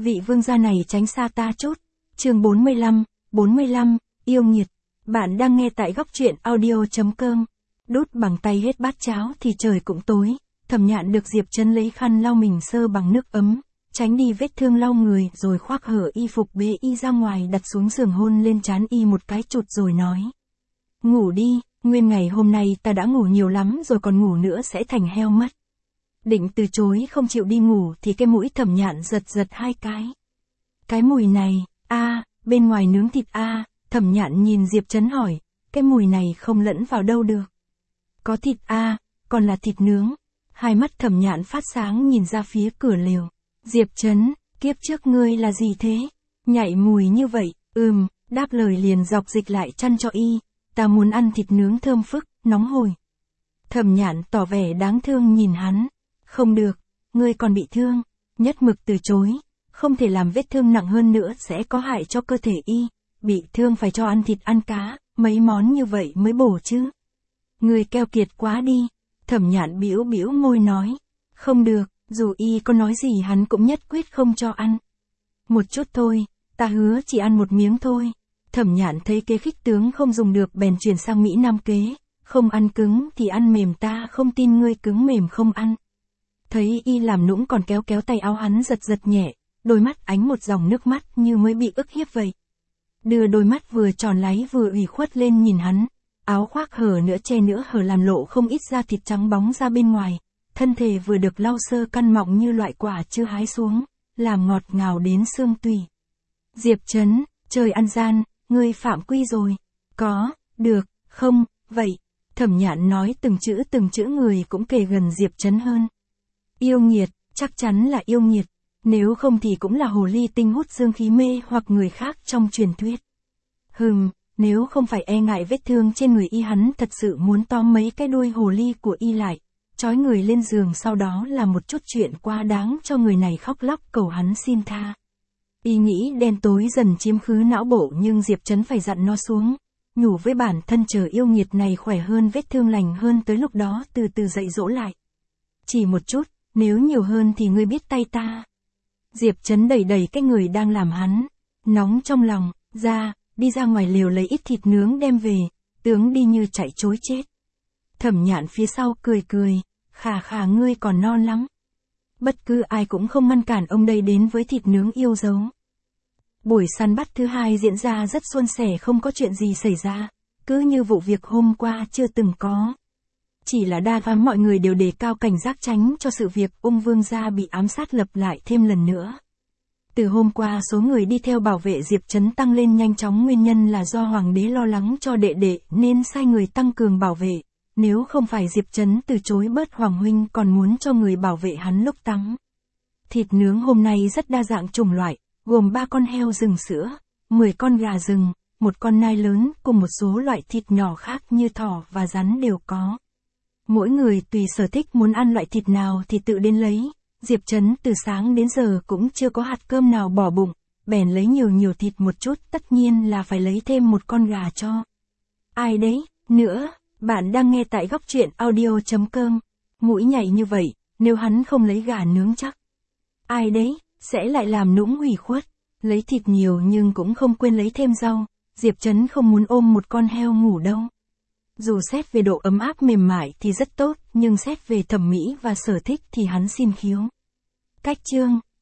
vị vương gia này tránh xa ta chút. Chương 45, yêu nghiệt. Bạn đang nghe tại góc truyện audio.com. Đút bằng tay hết bát cháo thì trời cũng tối. Thẩm Nhạn được Diệp Trấn lấy khăn lau mình sơ bằng nước ấm, tránh đi vết thương lau người rồi khoác hở y phục bế y ra ngoài, đặt xuống giường hôn lên trán y một cái chụt rồi nói. Ngủ đi, nguyên ngày hôm nay ta đã ngủ nhiều lắm rồi, còn ngủ nữa sẽ thành heo mất. Định từ chối không chịu đi ngủ thì cái mũi Thẩm Nhạn giật giật hai cái. Cái mùi này, bên ngoài nướng thịt Thẩm Nhạn nhìn Diệp Trấn hỏi, cái mùi này không lẫn vào đâu được. Có thịt còn là thịt nướng. Hai mắt Thẩm Nhạn phát sáng nhìn ra phía cửa lều. Diệp Trấn, kiếp trước ngươi là gì thế? Nhảy mùi như vậy, đáp lời liền dọc dịch lại chăn cho y. Ta muốn ăn thịt nướng thơm phức, nóng hổi. Thẩm Nhạn tỏ vẻ đáng thương nhìn hắn. Không được, ngươi còn bị thương. Nhất mực từ chối. Không thể làm vết thương nặng hơn nữa sẽ có hại cho cơ thể y. Bị thương phải cho ăn thịt ăn cá, mấy món như vậy mới bổ chứ. Ngươi keo kiệt quá đi. Thẩm Nhạn bĩu bĩu môi nói. Không được, dù y có nói gì hắn cũng nhất quyết không cho ăn. Một chút thôi, ta hứa chỉ ăn một miếng thôi. Thẩm Nhạn thấy kế khích tướng không dùng được bèn chuyển sang Mỹ Nam kế. Không ăn cứng thì ăn mềm, ta không tin ngươi cứng mềm không ăn. Thấy y làm nũng còn kéo kéo tay áo hắn giật giật nhẹ, đôi mắt ánh một dòng nước mắt như mới bị ức hiếp vậy. Đưa đôi mắt vừa tròn láy vừa ủy khuất lên nhìn hắn, áo khoác hở nữa che nữa hở làm lộ không ít da thịt trắng bóng ra bên ngoài, thân thể vừa được lau sơ căn mọng như loại quả chưa hái xuống, làm ngọt ngào đến xương tủy. Diệp Trấn, trời ăn gian, ngươi phạm quy rồi. Có, được, không, vậy. Thẩm Nhạn nói từng chữ người cũng kề gần Diệp Trấn hơn. Yêu nghiệt, chắc chắn là yêu nghiệt. Nếu không thì cũng là hồ ly tinh hút dương khí mê hoặc người khác trong truyền thuyết. Nếu không phải e ngại vết thương trên người y, hắn thật sự muốn tóm mấy cái đuôi hồ ly của y lại, trói người lên giường, sau đó là một chút chuyện quá đáng cho người này khóc lóc cầu hắn xin tha. Y nghĩ đen tối dần chiếm khứ não bộ, nhưng Diệp Trấn phải dặn nó xuống, nhủ với bản thân chờ yêu nghiệt này khỏe hơn, vết thương lành hơn, tới lúc đó từ từ dạy dỗ lại. Chỉ một chút, nếu nhiều hơn thì ngươi biết tay ta. Diệp Trấn đẩy đẩy cái người đang làm hắn nóng trong lòng, đi ra ngoài lều lấy ít thịt nướng đem về, tướng đi như chạy trối chết. Thẩm Nhạn phía sau cười cười, khà ngươi còn non lắm. Bất cứ ai cũng không ngăn cản ông đây đến với thịt nướng yêu dấu. Buổi săn bắt thứ hai diễn ra rất suôn sẻ, không có chuyện gì xảy ra, cứ như vụ việc hôm qua chưa từng có. Chỉ là đa phần mọi người đều đề cao cảnh giác tránh cho sự việc Ung Vương gia bị ám sát lặp lại thêm lần nữa. Từ hôm qua số người đi theo bảo vệ Diệp Trấn tăng lên nhanh chóng, nguyên nhân là do hoàng đế lo lắng cho đệ đệ nên sai người tăng cường bảo vệ. Nếu không phải Diệp Trấn từ chối bớt, hoàng huynh còn muốn cho người bảo vệ hắn lúc tắm. Thịt nướng hôm nay rất đa dạng chủng loại, gồm 3 con heo rừng sữa, 10 con gà rừng, 1 con nai lớn cùng một số loại thịt nhỏ khác như thỏ và rắn đều có. Mỗi người tùy sở thích muốn ăn loại thịt nào thì tự đến lấy. Diệp Trấn từ sáng đến giờ cũng chưa có hạt cơm nào bỏ bụng, bèn lấy nhiều thịt một chút, tất nhiên là phải lấy thêm 1 con gà cho. Ai đấy, nữa, bạn đang nghe tại góc truyện audio.com. Mũi nhảy như vậy, nếu hắn không lấy gà nướng chắc. Ai đấy, sẽ lại làm nũng hủy khuất. Lấy thịt nhiều nhưng cũng không quên lấy thêm rau. Diệp Trấn không muốn ôm 1 con heo ngủ đâu. Dù xét về độ ấm áp mềm mại thì rất tốt, nhưng xét về thẩm mỹ và sở thích thì hắn xin khiếu. Cách chương